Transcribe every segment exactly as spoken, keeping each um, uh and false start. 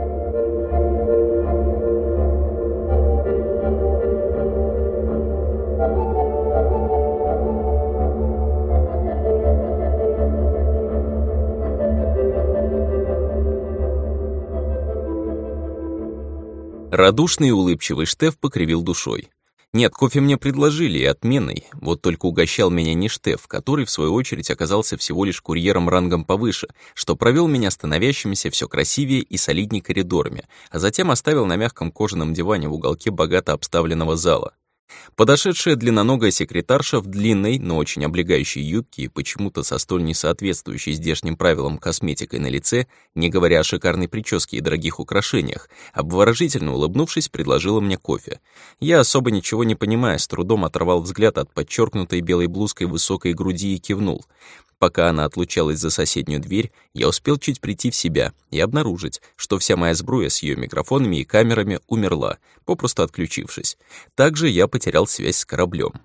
Радушный и улыбчивый Штеф покривил душой. Нет, кофе мне предложили, и отменный, вот только угощал меня не Штеф, который, в свою очередь, оказался всего лишь курьером рангом повыше, что провел меня становящимися все красивее и солидней коридорами, а затем оставил на мягком кожаном диване в уголке богато обставленного зала. Подошедшая длинноногая секретарша в длинной, но очень облегающей юбке и почему-то со столь несоответствующей здешним правилам косметикой на лице, не говоря о шикарной прическе и дорогих украшениях, обворожительно улыбнувшись, предложила мне кофе. Я, особо ничего не понимая, с трудом оторвал взгляд от подчеркнутой белой блузкой высокой груди и кивнул. Пока она отлучалась за соседнюю дверь, я успел чуть прийти в себя и обнаружить, что вся моя сбруя с ее микрофонами и камерами умерла, попросту отключившись. Также я потерял связь с кораблем.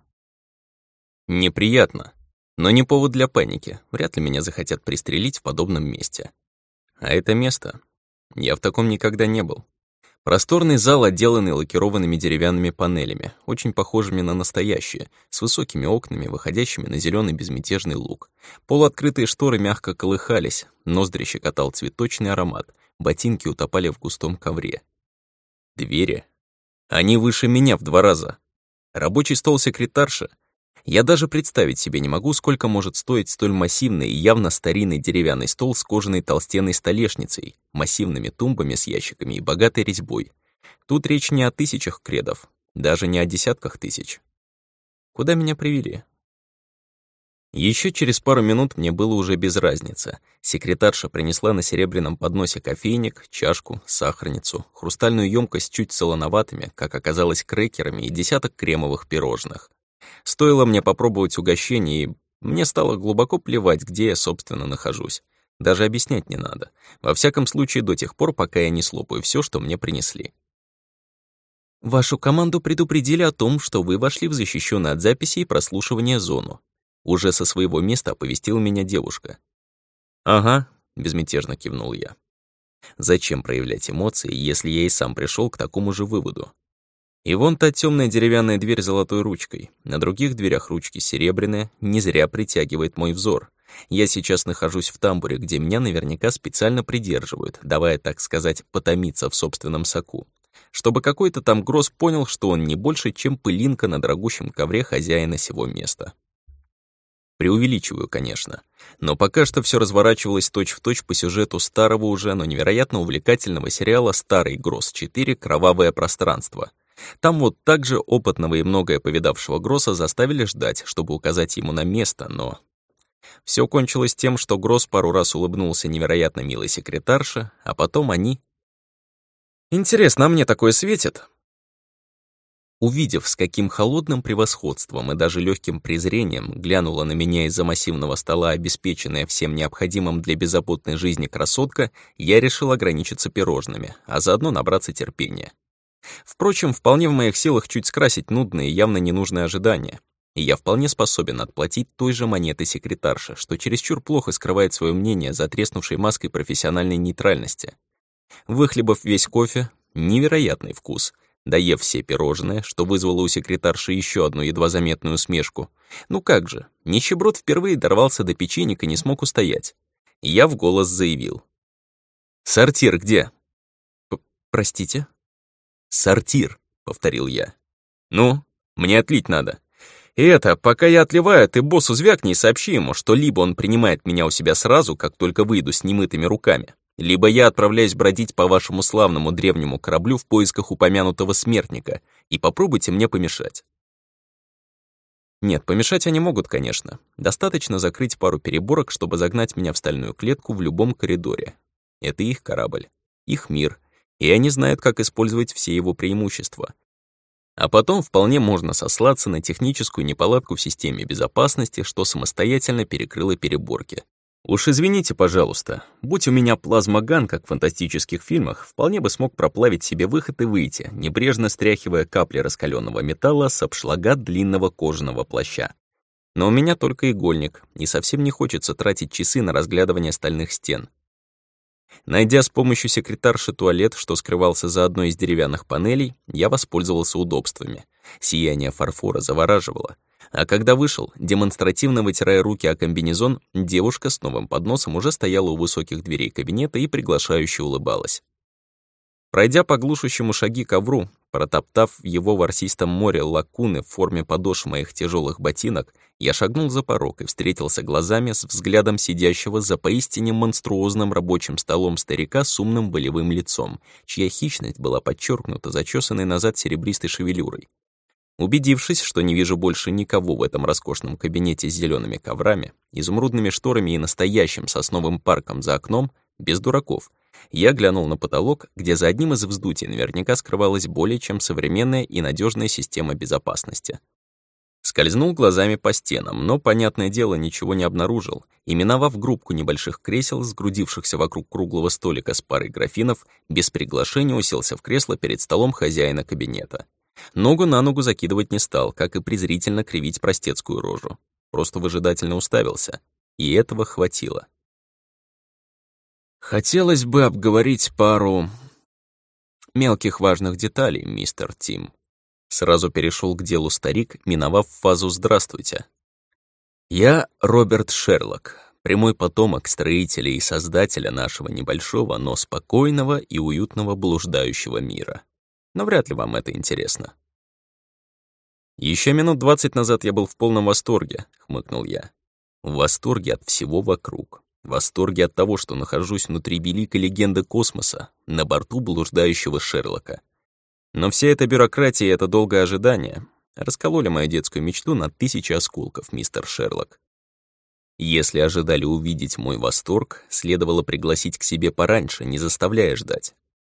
Неприятно, но не повод для паники. Вряд ли меня захотят пристрелить в подобном месте. А это место? Я в таком никогда не был. Просторный зал, отделанный лакированными деревянными панелями, очень похожими на настоящие, с высокими окнами, выходящими на зеленый безмятежный луг. Полуоткрытые шторы мягко колыхались, ноздри щекотал цветочный аромат, ботинки утопали в густом ковре. Двери. Они выше меня в два раза. Рабочий стол секретарши. Я даже представить себе не могу, сколько может стоить столь массивный и явно старинный деревянный стол с кожаной толстенной столешницей, массивными тумбами с ящиками и богатой резьбой. Тут речь не о тысячах кредов, даже не о десятках тысяч. Куда меня привели? Еще через пару минут мне было уже без разницы. Секретарша принесла на серебряном подносе кофейник, чашку, сахарницу, хрустальную емкость чуть солоноватыми, как оказалось, крекерами и десяток кремовых пирожных. Стоило мне попробовать угощение, и мне стало глубоко плевать, где я, собственно, нахожусь. Даже объяснять не надо. Во всяком случае, до тех пор, пока я не слопаю все, что мне принесли. Вашу команду предупредили о том, что вы вошли в защищенную от записи и прослушивания зону. Уже со своего места оповестила меня девушка. «Ага», — безмятежно кивнул я. «Зачем проявлять эмоции, если я и сам пришел к такому же выводу? И вон та темная деревянная дверь с золотой ручкой. На других дверях ручки серебряные, не зря притягивает мой взор. Я сейчас нахожусь в тамбуре, где меня наверняка специально придерживают, давая, так сказать, потомиться в собственном соку. Чтобы какой-то там Гросс понял, что он не больше, чем пылинка на дорогущем ковре хозяина сего места. Преувеличиваю, конечно. Но пока что все разворачивалось точь-в-точь по сюжету старого уже, но невероятно увлекательного сериала «Старый Гросс четыре. Кровавое пространство». Там вот также опытного и многое повидавшего Гросса заставили ждать, чтобы указать ему на место, но... Все кончилось тем, что Гросс пару раз улыбнулся невероятно милой секретарше, а потом они... Интересно, а мне такое светит? Увидев, с каким холодным превосходством и даже легким презрением глянула на меня из-за массивного стола обеспеченная всем необходимым для беззаботной жизни красотка, я решил ограничиться пирожными, а заодно набраться терпения. Впрочем, вполне в моих силах чуть скрасить нудные и явно ненужные ожидания, и я вполне способен отплатить той же монетой секретарше, что чересчур плохо скрывает свое мнение за треснувшей маской профессиональной нейтральности. Выхлебав весь кофе, невероятный вкус, доев все пирожные, что вызвало у секретарши еще одну едва заметную усмешку. Ну как же, нищеброд впервые дорвался до печенек и не смог устоять. Я в голос заявил. «Сортир где?» П «Простите?» «Сортир», — повторил я. «Ну, мне отлить надо. И это, пока я отливаю, ты боссу звякни и сообщи ему, что либо он принимает меня у себя сразу, как только выйду с немытыми руками, либо я отправляюсь бродить по вашему славному древнему кораблю в поисках упомянутого смертника, и попробуйте мне помешать». Нет, помешать они могут, конечно. Достаточно закрыть пару переборок, чтобы загнать меня в стальную клетку в любом коридоре. Это их корабль, их мир, и они знают, как использовать все его преимущества. А потом вполне можно сослаться на техническую неполадку в системе безопасности, что самостоятельно перекрыло переборки. Уж извините, пожалуйста, будь у меня плазмоган, как в фантастических фильмах, вполне бы смог проплавить себе выход и выйти, небрежно стряхивая капли раскаленного металла с обшлага длинного кожаного плаща. Но у меня только игольник, и совсем не хочется тратить часы на разглядывание стальных стен. Найдя с помощью секретарши туалет, что скрывался за одной из деревянных панелей, я воспользовался удобствами. Сияние фарфора завораживало. А когда вышел, демонстративно вытирая руки о комбинезон, девушка с новым подносом уже стояла у высоких дверей кабинета и приглашающе улыбалась. Пройдя по глушащему шаги ковру, протоптав в его ворсистом море лакуны в форме подошв моих тяжелых ботинок, я шагнул за порог и встретился глазами с взглядом сидящего за поистине монструозным рабочим столом старика с умным волевым лицом, чья хищность была подчеркнута зачесанной назад серебристой шевелюрой. Убедившись, что не вижу больше никого в этом роскошном кабинете с зелеными коврами, изумрудными шторами и настоящим сосновым парком за окном, без дураков, я глянул на потолок, где за одним из вздутий наверняка скрывалась более чем современная и надежная система безопасности. Скользнул глазами по стенам, но, понятное дело, ничего не обнаружил, и, миновав группку небольших кресел, сгрудившихся вокруг круглого столика с парой графинов, без приглашения уселся в кресло перед столом хозяина кабинета. Ногу на ногу закидывать не стал, как и презрительно кривить простецкую рожу. Просто выжидательно уставился, и этого хватило. «Хотелось бы обговорить пару мелких важных деталей, мистер Тим». Сразу перешел к делу старик, миновав фазу «здравствуйте». «Я Роберт Шерлок, прямой потомок строителя и создателя нашего небольшого, но спокойного и уютного блуждающего мира. Но вряд ли вам это интересно». «Еще минут двадцать назад я был в полном восторге», — хмыкнул я. «В восторге от всего вокруг. В восторге от того, что нахожусь внутри великой легенды космоса, на борту блуждающего Шерлока. Но вся эта бюрократия и это долгое ожидание раскололи мою детскую мечту на тысячи осколков, мистер Шерлок. Если ожидали увидеть мой восторг, следовало пригласить к себе пораньше, не заставляя ждать».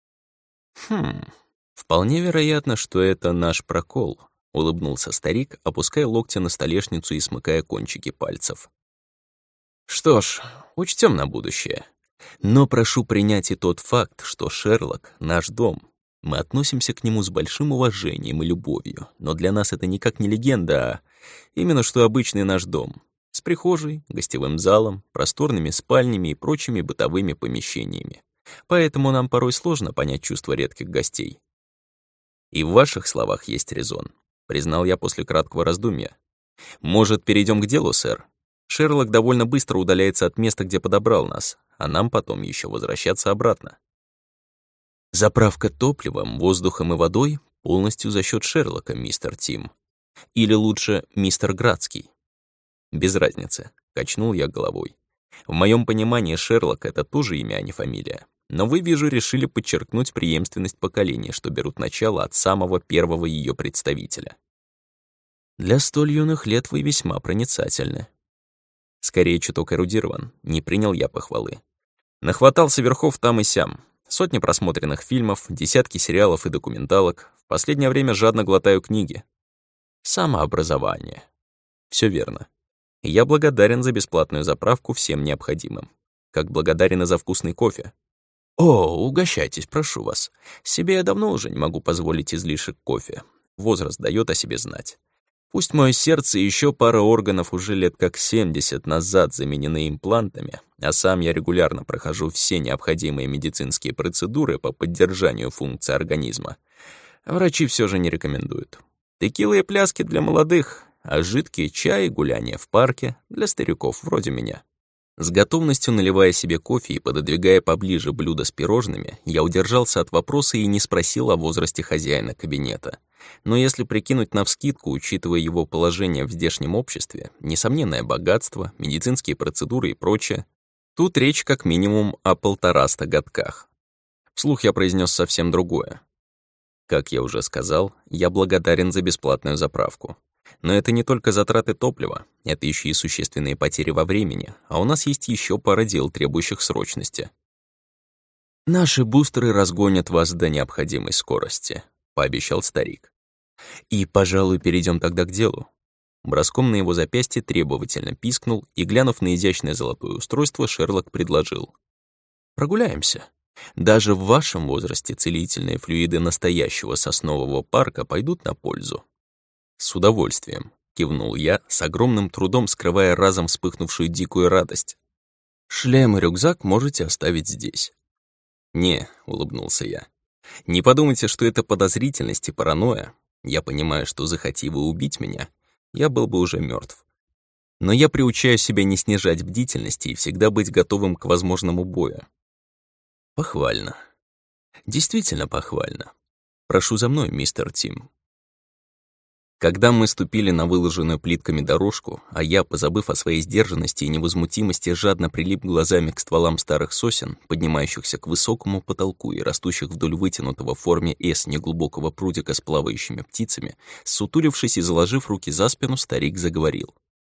«Хм, вполне вероятно, что это наш прокол», — улыбнулся старик, опуская локти на столешницу и смыкая кончики пальцев. «Что ж, учтем на будущее. Но прошу принять и тот факт, что Шерлок — наш дом. Мы относимся к нему с большим уважением и любовью, но для нас это никак не легенда, а именно что обычный наш дом, с прихожей, гостевым залом, просторными спальнями и прочими бытовыми помещениями. Поэтому нам порой сложно понять чувства редких гостей. И в ваших словах есть резон», — признал я после краткого раздумья. «Может, перейдем к делу, сэр? Шерлок довольно быстро удаляется от места, где подобрал нас, а нам потом еще возвращаться обратно. Заправка топливом, воздухом и водой полностью за счет Шерлока, мистер Тим. Или лучше, мистер Градский. Без разницы, качнул я головой. В моем понимании Шерлок — это тоже имя, а не фамилия. Но вы, вижу, решили подчеркнуть преемственность поколений, что берут начало от самого первого ее представителя. Для столь юных лет вы весьма проницательны. Скорее, чуток эрудирован, не принял я похвалы. Нахватался верхов там и сям. Сотни просмотренных фильмов, десятки сериалов и документалок. В последнее время жадно глотаю книги. Самообразование. Все верно. Я благодарен за бесплатную заправку всем необходимым. Как благодарен и за вкусный кофе. О, угощайтесь, прошу вас. Себе я давно уже не могу позволить излишек кофе. Возраст дает о себе знать. Пусть мое сердце и еще пара органов уже лет как семьдесят назад заменены имплантами, а сам я регулярно прохожу все необходимые медицинские процедуры по поддержанию функций организма, врачи все же не рекомендуют. Текила и пляски для молодых, а жидкий чай и гуляния в парке для стариков вроде меня. С готовностью наливая себе кофе и пододвигая поближе блюдо с пирожными, я удержался от вопроса и не спросил о возрасте хозяина кабинета. Но если прикинуть навскидку, учитывая его положение в здешнем обществе, несомненное богатство, медицинские процедуры и прочее, тут речь как минимум о полтораста годках. Вслух я произнес совсем другое. Как я уже сказал, я благодарен за бесплатную заправку. Но это не только затраты топлива, это еще и существенные потери во времени, а у нас есть еще пара дел, требующих срочности. «Наши бустеры разгонят вас до необходимой скорости», — пообещал старик. «И, пожалуй, перейдем тогда к делу». Броском на его запястье требовательно пискнул, и, глянув на изящное золотое устройство, Шерлок предложил. «Прогуляемся. Даже в вашем возрасте целительные флюиды настоящего соснового парка пойдут на пользу». «С удовольствием», — кивнул я, с огромным трудом скрывая разом вспыхнувшую дикую радость. «Шлем и рюкзак можете оставить здесь. «Не», — улыбнулся я. «Не подумайте, что это подозрительность и паранойя. Я понимаю, что захоти вы убить меня, я был бы уже мертв. Но я приучаю себя не снижать бдительности и всегда быть готовым к возможному бою». Похвально. Действительно похвально. Прошу за мной, мистер Тим. Когда мы ступили на выложенную плитками дорожку, а я, позабыв о своей сдержанности и невозмутимости, жадно прилип глазами к стволам старых сосен, поднимающихся к высокому потолку и растущих вдоль вытянутого в форме «С» неглубокого прудика с плавающими птицами, сутулившись и заложив руки за спину, старик заговорил.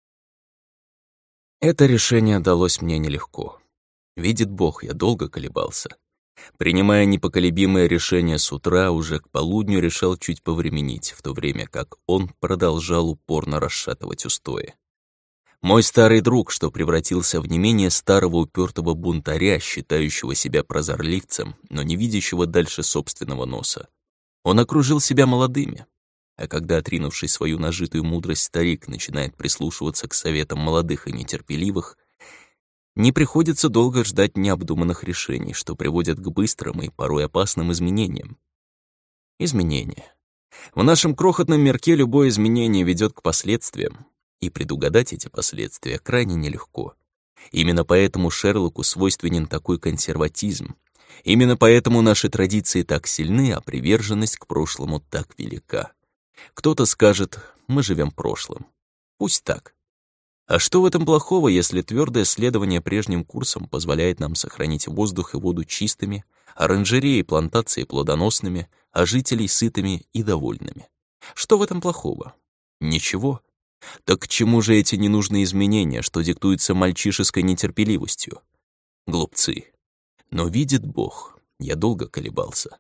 Это решение далось мне нелегко. Видит Бог, я долго колебался. Принимая непоколебимое решение с утра, уже к полудню решал чуть повременить, в то время как он продолжал упорно расшатывать устои. Мой старый друг, что превратился в не менее старого упертого бунтаря, считающего себя прозорливцем, но не видящего дальше собственного носа. Он окружил себя молодыми, а когда, отринувший свою нажитую мудрость, старик начинает прислушиваться к советам молодых и нетерпеливых, не приходится долго ждать необдуманных решений, что приводят к быстрым и порой опасным изменениям. Изменения. В нашем крохотном мирке любое изменение ведет к последствиям, и предугадать эти последствия крайне нелегко. Именно поэтому Шерлоку свойственен такой консерватизм. Именно поэтому наши традиции так сильны, а приверженность к прошлому так велика. Кто-то скажет, мы живем прошлым. Пусть так. А что в этом плохого, если твердое следование прежним курсам позволяет нам сохранить воздух и воду чистыми, оранжереи и плантации плодоносными, а жителей сытыми и довольными? Что в этом плохого? Ничего. Так к чему же эти ненужные изменения, что диктуются мальчишеской нетерпеливостью? Глупцы. Но видит Бог, я долго колебался.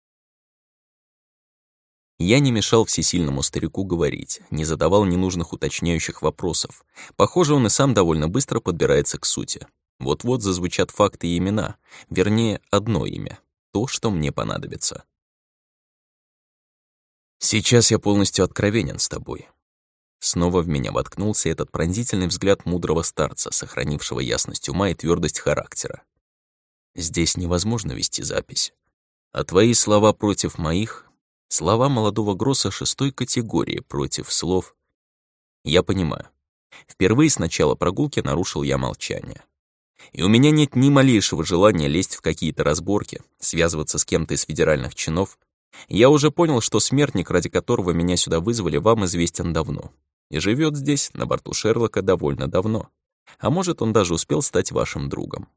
Я не мешал всесильному старику говорить, не задавал ненужных уточняющих вопросов. Похоже, он и сам довольно быстро подбирается к сути. Вот-вот зазвучат факты и имена, вернее, одно имя, то, что мне понадобится. Сейчас я полностью откровенен с тобой. Снова в меня воткнулся этот пронзительный взгляд мудрого старца, сохранившего ясность ума и твердость характера. Здесь невозможно вести запись. А твои слова против моих — слова молодого Гросса шестой категории против слов. Я понимаю. Впервые с начала прогулки нарушил я молчание. И у меня нет ни малейшего желания лезть в какие-то разборки, связываться с кем-то из федеральных чинов. Я уже понял, что смертник, ради которого меня сюда вызвали, вам известен давно. И живет здесь, на борту Шерлока, довольно давно. А может, он даже успел стать вашим другом.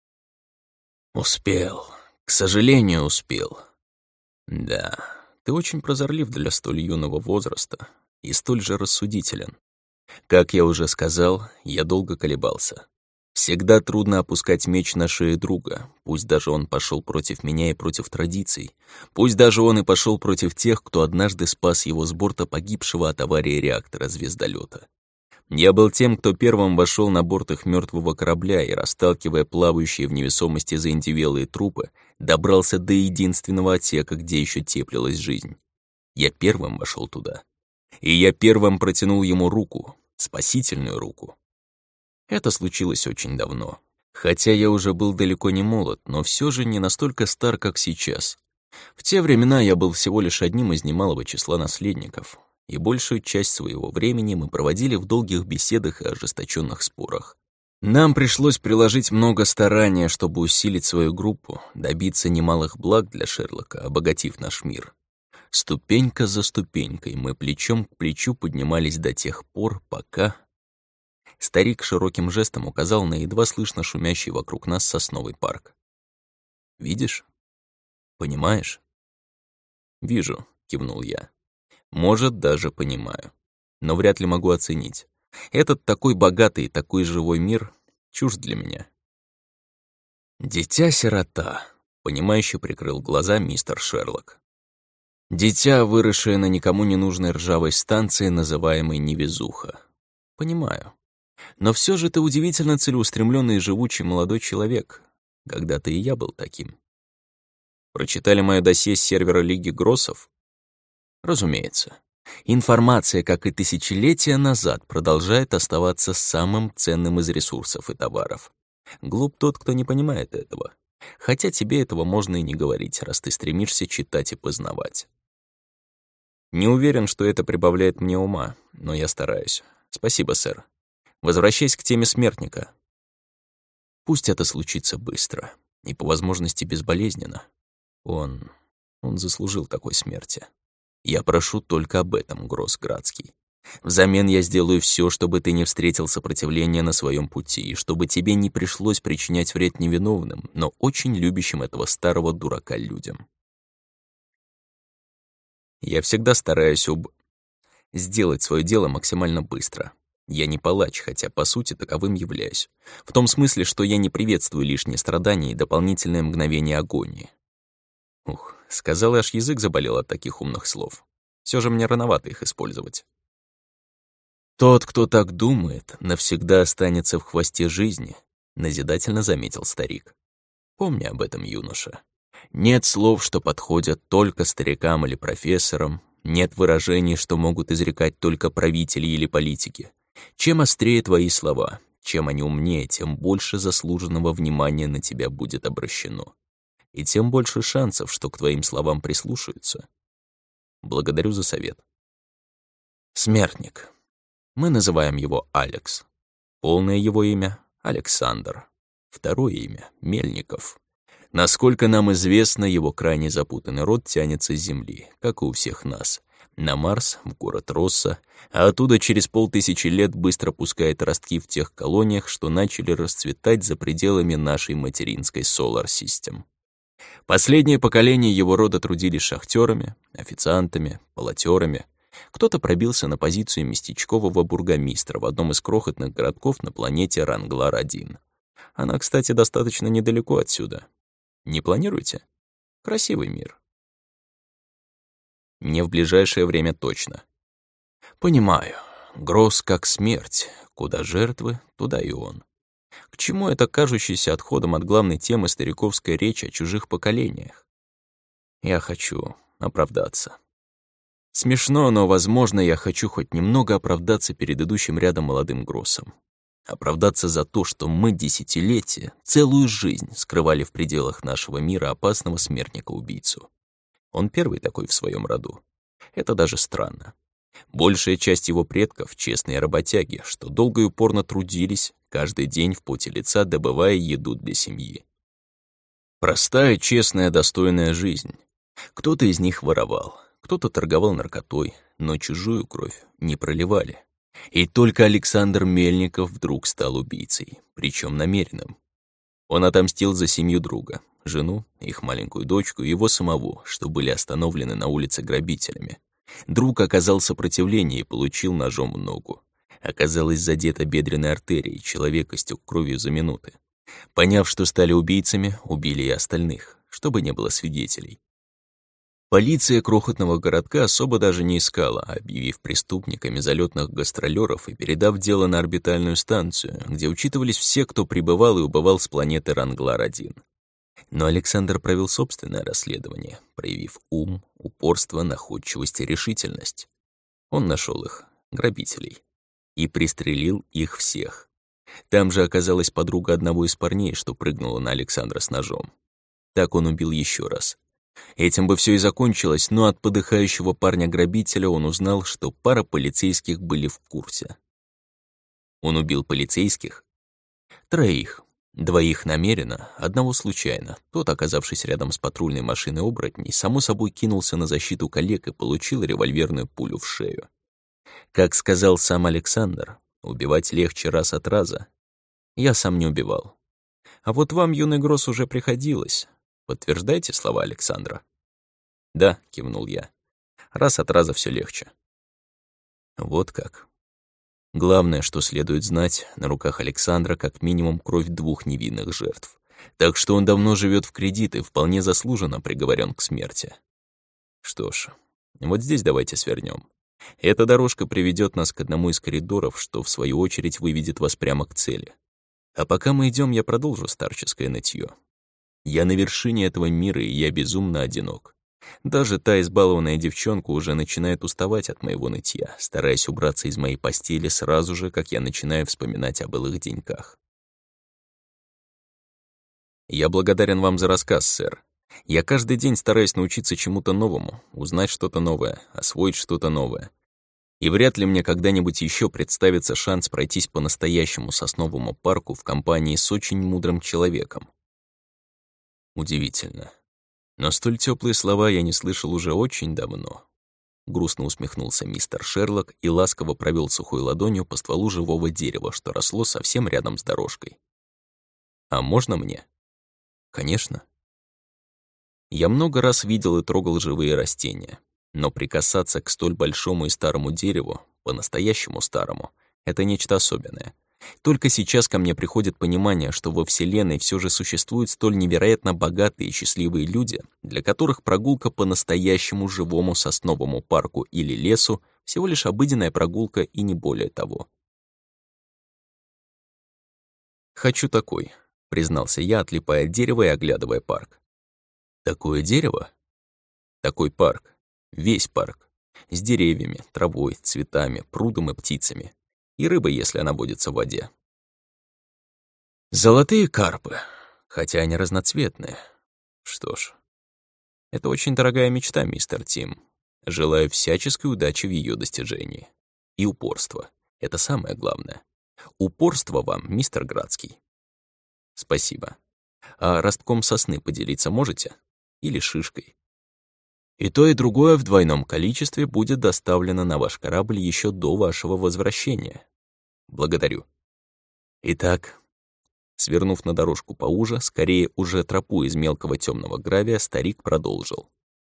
Успел. К сожалению, успел. Да, ты очень прозорлив для столь юного возраста и столь же рассудителен. Как я уже сказал, я долго колебался. Всегда трудно опускать меч на шею друга, пусть даже он пошел против меня и против традиций, пусть даже он и пошел против тех, кто однажды спас его с борта погибшего от аварии реактора звездолета. Я был тем, кто первым вошел на борт их мертвого корабля и, расталкивая плавающие в невесомости заиндевелые трупы, добрался до единственного отсека, где еще теплилась жизнь. Я первым вошел туда. И я первым протянул ему руку, спасительную руку. Это случилось очень давно. Хотя я уже был далеко не молод, но все же не настолько стар, как сейчас. В те времена я был всего лишь одним из немалого числа наследников, и большую часть своего времени мы проводили в долгих беседах и ожесточенных спорах. Нам пришлось приложить много старания, чтобы усилить свою группу, добиться немалых благ для Шерлока, обогатив наш мир. Ступенька за ступенькой мы плечом к плечу поднимались до тех пор, пока... Старик широким жестом указал на едва слышно шумящий вокруг нас сосновый парк. «Видишь? Понимаешь?» «Вижу», — кивнул я. «Может, даже понимаю. Но вряд ли могу оценить. Этот такой богатый и такой живой мир чужд для меня». «Дитя-сирота», — понимающе прикрыл глаза мистер Шерлок. «Дитя, выросшее на никому не нужной ржавой станции, называемой Невезуха. Понимаю. Но все же ты удивительно целеустремленный и живучий молодой человек. Когда-то и я был таким. Прочитали мое досье с сервера Лиги Гроссов? Разумеется. Информация, как и тысячелетия назад, продолжает оставаться самым ценным из ресурсов и товаров. Глуп тот, кто не понимает этого. Хотя тебе этого можно и не говорить, раз ты стремишься читать и познавать. Не уверен, что это прибавляет мне ума, но я стараюсь. Спасибо, сэр. Возвращаясь к теме смертника. Пусть это случится быстро и, по возможности, безболезненно. Он... он заслужил такой смерти. Я прошу только об этом, Гроссградский. Взамен я сделаю все, чтобы ты не встретил сопротивления на своем пути, и чтобы тебе не пришлось причинять вред невиновным, но очень любящим этого старого дурака людям. Я всегда стараюсь об... сделать свое дело максимально быстро. Я не палач, хотя по сути таковым являюсь. В том смысле, что я не приветствую лишние страдания и дополнительное мгновение агонии. Ух, сказал, аж язык заболел от таких умных слов. Все же мне рановато их использовать. «Тот, кто так думает, навсегда останется в хвосте жизни», — назидательно заметил старик. «Помни об этом, юноша. Нет слов, что подходят только старикам или профессорам, нет выражений, что могут изрекать только правители или политики. Чем острее твои слова, чем они умнее, тем больше заслуженного внимания на тебя будет обращено. И тем больше шансов, что к твоим словам прислушаются. Благодарю за совет». Смертник. Мы называем его Алекс. Полное его имя — Александр. Второе имя — Мельников. Насколько нам известно, его крайне запутанный род тянется с Земли, как и у всех нас, на Марс, в город Росса, а оттуда через полтысячи лет быстро пускает ростки в тех колониях, что начали расцветать за пределами нашей материнской Solar System. Последнее поколение его рода трудились шахтерами, официантами, полотерами. Кто-то пробился на позицию местечкового бургомистра в одном из крохотных городков на планете Ранглар один. Она, кстати, достаточно недалеко отсюда. Не планируете? Красивый мир. Не в ближайшее время точно. Понимаю. Гросс как смерть. Куда жертвы, туда и он. К чему это кажущееся отходом от главной темы стариковской речи о чужих поколениях? Я хочу оправдаться. Смешно, но, возможно, я хочу хоть немного оправдаться перед идущим рядом молодым Гроссом. Оправдаться за то, что мы десятилетия, целую жизнь скрывали в пределах нашего мира опасного смертника-убийцу. Он первый такой в своем роду. Это даже странно. Большая часть его предков — честные работяги, что долго и упорно трудились, каждый день в поте лица добывая еду для семьи. Простая, честная, достойная жизнь. Кто-то из них воровал. Кто-то торговал наркотой, но чужую кровь не проливали. И только Александр Мельников вдруг стал убийцей, причем намеренным. Он отомстил за семью друга, жену, их маленькую дочку и его самого, что были остановлены на улице грабителями. Друг оказал сопротивление и получил ножом в ногу. Оказалось задета бедренной артерией, человек истек кровью за минуты. Поняв, что стали убийцами, убили и остальных, чтобы не было свидетелей. Полиция крохотного городка особо даже не искала, объявив преступниками залетных гастролеров и передав дело на орбитальную станцию, где учитывались все, кто прибывал и убывал с планеты Ранглар один. Но Александр провел собственное расследование, проявив ум, упорство, находчивость и решительность. Он нашел их, грабителей, и пристрелил их всех. Там же оказалась подруга одного из парней, что прыгнула на Александра с ножом. Так он убил еще раз. Этим бы все и закончилось, но от подыхающего парня-грабителя он узнал, что пара полицейских были в курсе. Он убил полицейских? Троих. Двоих намеренно, одного случайно. Тот, оказавшись рядом с патрульной машиной оборотней, само собой кинулся на защиту коллег и получил револьверную пулю в шею. Как сказал сам Александр, убивать легче раз от раза. Я сам не убивал. А вот вам, юный Гросс, уже приходилось. Подтверждайте слова Александра? Да, кивнул я. Раз от раза все легче. Вот как. Главное, что следует знать, на руках Александра как минимум кровь двух невинных жертв. Так что он давно живет в кредит и вполне заслуженно приговорен к смерти. Что ж, вот здесь давайте свернем. Эта дорожка приведет нас к одному из коридоров, что в свою очередь выведет вас прямо к цели. А пока мы идем, я продолжу старческое нытье. Я на вершине этого мира, и я безумно одинок. Даже та избалованная девчонка уже начинает уставать от моего нытья, стараясь убраться из моей постели сразу же, как я начинаю вспоминать о былых деньках. Я благодарен вам за рассказ, сэр. Я каждый день стараюсь научиться чему-то новому, узнать что-то новое, освоить что-то новое. И вряд ли мне когда-нибудь еще представится шанс пройтись по настоящему сосновому парку в компании с очень мудрым человеком. Удивительно. Но столь теплые слова я не слышал уже очень давно. Грустно усмехнулся мистер Шерлок и ласково провел сухой ладонью по стволу живого дерева, что росло совсем рядом с дорожкой. «А можно мне?» «Конечно». Я много раз видел и трогал живые растения, но прикасаться к столь большому и старому дереву, по-настоящему старому, это нечто особенное. Только сейчас ко мне приходит понимание, что во Вселенной все же существуют столь невероятно богатые и счастливые люди, для которых прогулка по настоящему живому сосновому парку или лесу всего лишь обыденная прогулка и не более того. «Хочу такой», — признался я, отлипая от дерева и оглядывая парк. «Такое дерево?» «Такой парк. Весь парк. С деревьями, травой, цветами, прудом и птицами. И рыбой, если она водится в воде. Золотые карпы, хотя они разноцветные. Что ж, это очень дорогая мечта, мистер Тим. Желаю всяческой удачи в ее достижении. И упорства. Это самое главное. Упорство вам, мистер Градский. Спасибо. А ростком сосны поделиться можете? Или шишкой? И то, и другое в двойном количестве будет доставлено на ваш корабль еще до вашего возвращения. Благодарю. Итак, свернув на дорожку поуже, скорее уже тропу из мелкого темного гравия, старик продолжил.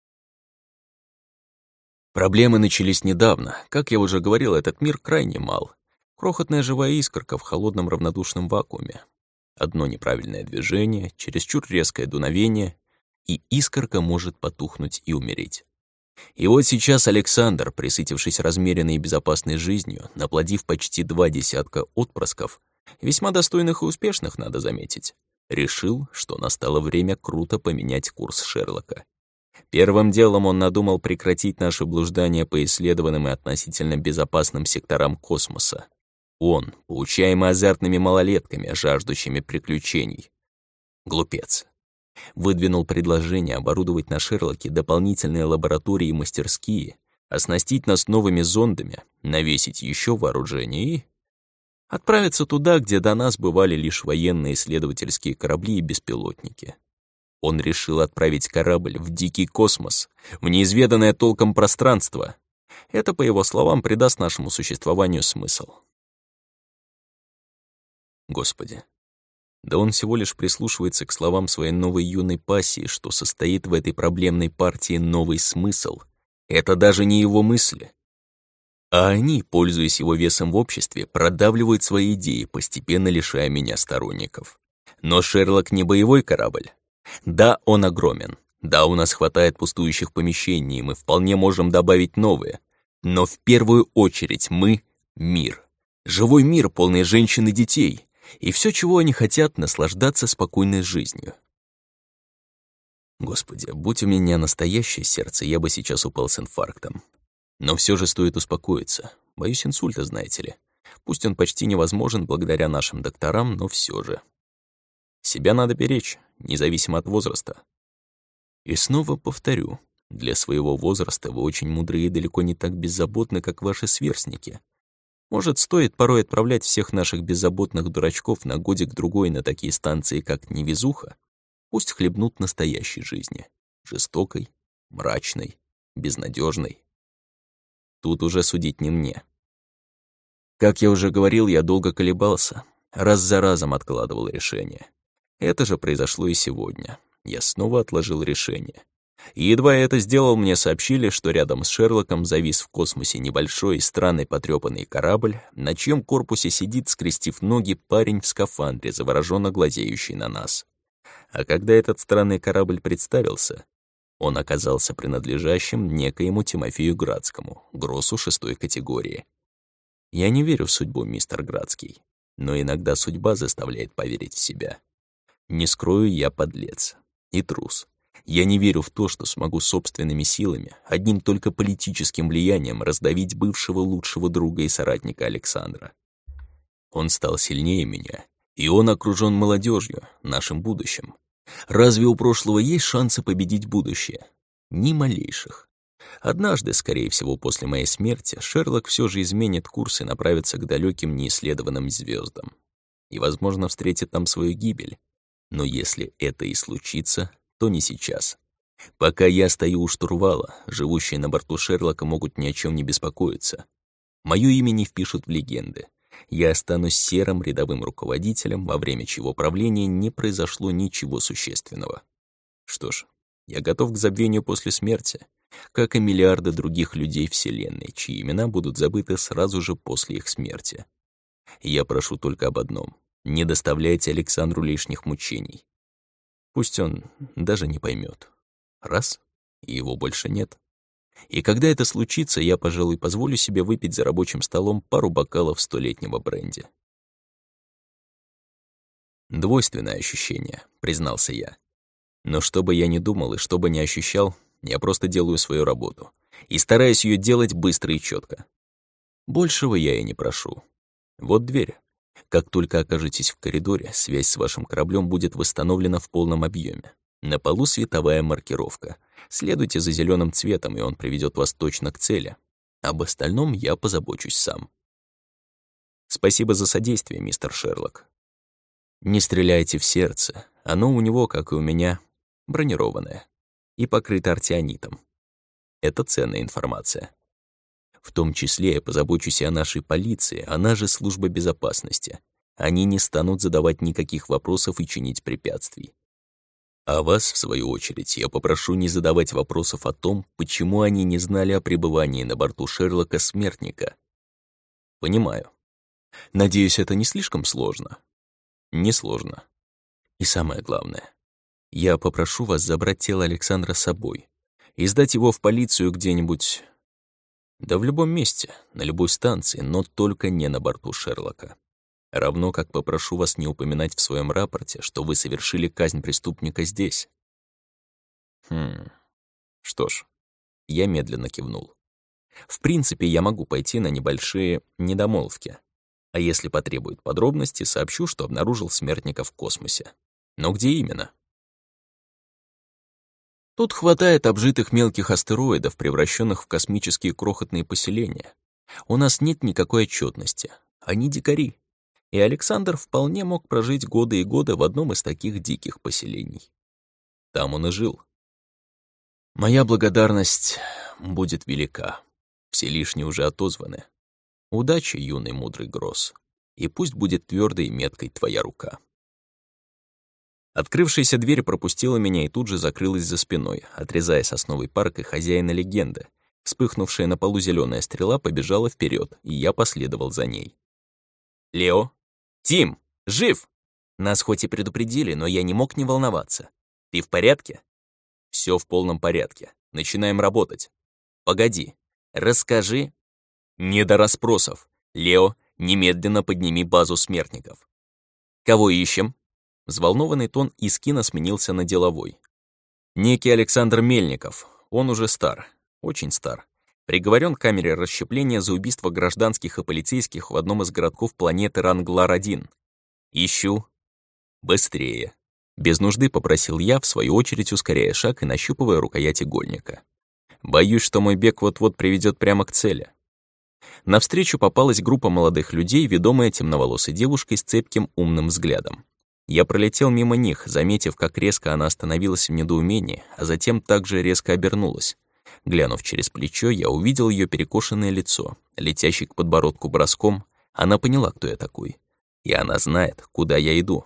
Проблемы начались недавно. Как я уже говорил, этот мир крайне мал. Крохотная живая искорка в холодном равнодушном вакууме. Одно неправильное движение, чересчур резкое дуновение, и искорка может потухнуть и умереть. И вот сейчас Александр, присытившись размеренной и безопасной жизнью, наплодив почти два десятка отпрысков, весьма достойных и успешных, надо заметить, решил, что настало время круто поменять курс Шерлока. Первым делом он надумал прекратить наши блуждания по исследованным и относительно безопасным секторам космоса. Он, поучаемый азартными малолетками, жаждущими приключений. Глупец. Выдвинул предложение оборудовать на Шерлоке дополнительные лаборатории и мастерские, оснастить нас новыми зондами, навесить еще вооружение и отправиться туда, где до нас бывали лишь военные исследовательские корабли и беспилотники. Он решил отправить корабль в дикий космос, в неизведанное толком пространство. Это, по его словам, придаст нашему существованию смысл. Господи. Да он всего лишь прислушивается к словам своей новой юной пассии, что состоит в этой проблемной партии новый смысл. Это даже не его мысли. А они, пользуясь его весом в обществе, продавливают свои идеи, постепенно лишая меня сторонников. Но Шерлок не боевой корабль. Да, он огромен. Да, у нас хватает пустующих помещений, и мы вполне можем добавить новые. Но в первую очередь мы — мир. Живой мир, полный женщин и детей. И все, чего они хотят, наслаждаться спокойной жизнью. Господи, будь у меня настоящее сердце, я бы сейчас упал с инфарктом. Но все же стоит успокоиться. Боюсь инсульта, знаете ли. Пусть он почти невозможен благодаря нашим докторам, но все же. Себя надо беречь, независимо от возраста. И снова повторю, для своего возраста вы очень мудры и далеко не так беззаботны, как ваши сверстники. Может, стоит порой отправлять всех наших беззаботных дурачков на годик-другой на такие станции, как Невезуха? Пусть хлебнут настоящей жизни. Жестокой, мрачной, безнадежной. Тут уже судить не мне. Как я уже говорил, я долго колебался. Раз за разом откладывал решение. Это же произошло и сегодня. Я снова отложил решение. И едва я это сделал, мне сообщили, что рядом с Шерлоком завис в космосе небольшой и странный потрёпанный корабль, на чьем корпусе сидит, скрестив ноги, парень в скафандре, завороженно глазеющий на нас. А когда этот странный корабль представился, он оказался принадлежащим некоему Тимофею Градскому, Гроссу шестой категории. Я не верю в судьбу, мистер Градский, но иногда судьба заставляет поверить в себя. Не скрою, я подлец и трус. Я не верю в то, что смогу собственными силами, одним только политическим влиянием раздавить бывшего лучшего друга и соратника Александра. Он стал сильнее меня, и он окружен молодежью, нашим будущим. Разве у прошлого есть шансы победить будущее? Ни малейших. Однажды, скорее всего, после моей смерти, Шерлок все же изменит курс и направится к далеким неисследованным звездам. И, возможно, встретит там свою гибель. Но если это и случится, то не сейчас. Пока я стою у штурвала, живущие на борту Шерлока могут ни о чем не беспокоиться. Моё имя не впишут в легенды. Я останусь серым рядовым руководителем, во время чьего правления не произошло ничего существенного. Что ж, я готов к забвению после смерти, как и миллиарды других людей Вселенной, чьи имена будут забыты сразу же после их смерти. Я прошу только об одном — не доставляйте Александру лишних мучений. Пусть он даже не поймет. Раз — и его больше нет. И когда это случится, я, пожалуй, позволю себе выпить за рабочим столом пару бокалов столетнего бренди. Двойственное ощущение, признался я. Но что бы я ни думал и что бы ни ощущал, я просто делаю свою работу и стараюсь ее делать быстро и четко. Большего я и не прошу. Вот дверь. Как только окажетесь в коридоре, связь с вашим кораблем будет восстановлена в полном объеме. На полу световая маркировка. Следуйте за зеленым цветом, и он приведет вас точно к цели. Об остальном я позабочусь сам. Спасибо за содействие, мистер Шерлок. Не стреляйте в сердце. Оно у него, как и у меня, бронированное и покрыто артионитом. Это ценная информация. В том числе я позабочусь и о нашей полиции, она же служба безопасности. Они не станут задавать никаких вопросов и чинить препятствий. А вас, в свою очередь, я попрошу не задавать вопросов о том, почему они не знали о пребывании на борту Шерлока Смертника. Понимаю. Надеюсь, это не слишком сложно? Не сложно. И самое главное, я попрошу вас забрать тело Александра с собой и сдать его в полицию где-нибудь... Да в любом месте, на любой станции, но только не на борту Шерлока. Равно как попрошу вас не упоминать в своем рапорте, что вы совершили казнь преступника здесь. Хм. Что ж, я медленно кивнул. В принципе, я могу пойти на небольшие недомолвки. А если потребуют подробности, сообщу, что обнаружил смертника в космосе. Но где именно? Тут хватает обжитых мелких астероидов, превращенных в космические крохотные поселения. У нас нет никакой отчетности. Они дикари. И Александр вполне мог прожить годы и годы в одном из таких диких поселений. Там он и жил. Моя благодарность будет велика. Все лишние уже отозваны. Удачи, юный мудрый Гросс. И пусть будет твердой и меткой твоя рука. Открывшаяся дверь пропустила меня и тут же закрылась за спиной, отрезая сосновый парк и хозяина легенды. Вспыхнувшая на полу зеленая стрела побежала вперед, и я последовал за ней. «Лео? Тим! Жив!» Нас хоть и предупредили, но я не мог не волноваться. «Ты в порядке?» «Все в полном порядке. Начинаем работать». «Погоди. Расскажи». «Не до расспросов. Лео, немедленно подними базу смертников». «Кого ищем?» Взволнованный тон Искина сменился на деловой. «Некий Александр Мельников. Он уже стар. Очень стар. Приговорен к камере расщепления за убийство гражданских и полицейских в одном из городков планеты Ранглар один. Ищу. Быстрее». Без нужды попросил я, в свою очередь ускоряя шаг и нащупывая рукоять игольника. Боюсь, что мой бег вот-вот приведет прямо к цели. Навстречу попалась группа молодых людей, ведомая темноволосой девушкой с цепким умным взглядом. Я пролетел мимо них, заметив, как резко она остановилась в недоумении, а затем также резко обернулась. Глянув через плечо, я увидел ее перекошенное лицо, летящий к подбородку броском. Она поняла, кто я такой. И она знает, куда я иду.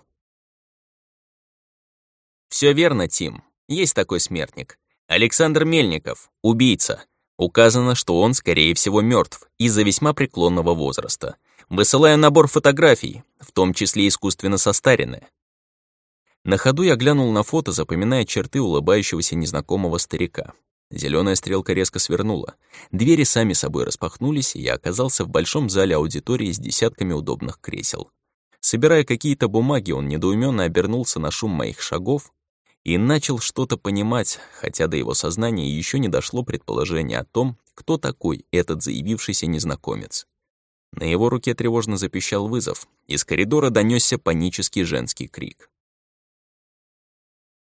«Все верно, Тим. Есть такой смертник. Александр Мельников, убийца. Указано, что он, скорее всего, мертв из-за весьма преклонного возраста. Высылаю набор фотографий, в том числе искусственно состаренные». На ходу я глянул на фото, запоминая черты улыбающегося незнакомого старика. Зеленая стрелка резко свернула. Двери сами собой распахнулись, и я оказался в большом зале аудитории с десятками удобных кресел. Собирая какие-то бумаги, он недоуменно обернулся на шум моих шагов и начал что-то понимать, хотя до его сознания еще не дошло предположение о том, кто такой этот заявившийся незнакомец. На его руке тревожно запищал вызов. Из коридора донесся панический женский крик.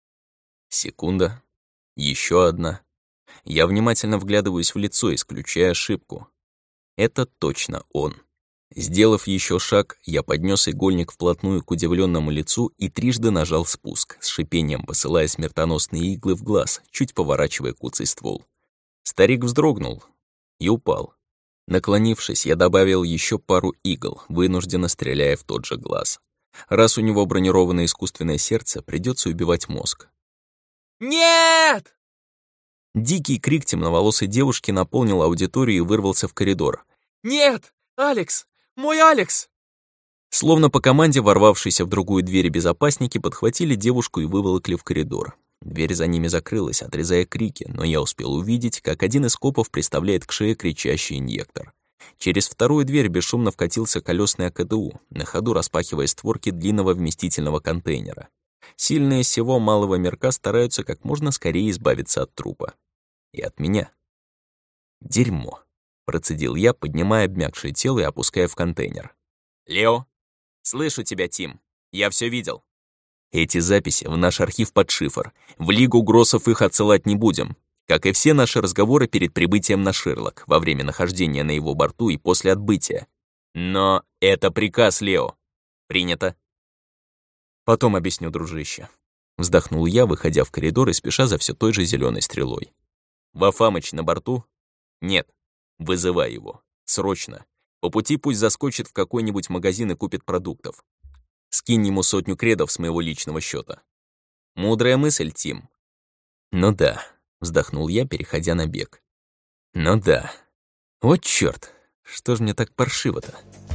Секунда. Еще одна. Я внимательно вглядываюсь в лицо, исключая ошибку. Это точно он. Сделав еще шаг, я поднес игольник вплотную к удивленному лицу и трижды нажал спуск, с шипением посылая смертоносные иглы в глаз, чуть поворачивая куцый ствол. Старик вздрогнул и упал. Наклонившись, я добавил еще пару игл, вынужденно стреляя в тот же глаз. Раз у него бронированное искусственное сердце, придется убивать мозг. «Нет!» Дикий крик темноволосой девушки наполнил аудиторию и вырвался в коридор. «Нет! Алекс! Мой Алекс!» Словно по команде, ворвавшиеся в другую дверь безопасники подхватили девушку и выволокли в коридор. Дверь за ними закрылась, отрезая крики, но я успел увидеть, как один из копов приставляет к шее кричащий инъектор. Через вторую дверь бесшумно вкатился колесный АКДУ, на ходу распахивая створки длинного вместительного контейнера. Сильные сего малого мирка стараются как можно скорее избавиться от трупа. И от меня. «Дерьмо», — процедил я, поднимая обмякшее тело и опуская в контейнер. «Лео, слышу тебя, Тим. Я все видел». Эти записи в наш архив под шифр. В Лигу Гроссов их отсылать не будем. Как и все наши разговоры перед прибытием на Шерлок, во время нахождения на его борту и после отбытия. Но это приказ, Лео. Принято. Потом объясню, дружище. Вздохнул я, выходя в коридор и спеша за все той же зеленой стрелой. Вафамыч на борту? Нет. Вызывай его. Срочно. По пути пусть заскочит в какой-нибудь магазин и купит продуктов. Скинь ему сотню кредов с моего личного счета. Мудрая мысль, Тим. Ну да, вздохнул я, переходя на бег. Ну да. Вот чёрт, что ж мне так паршиво-то?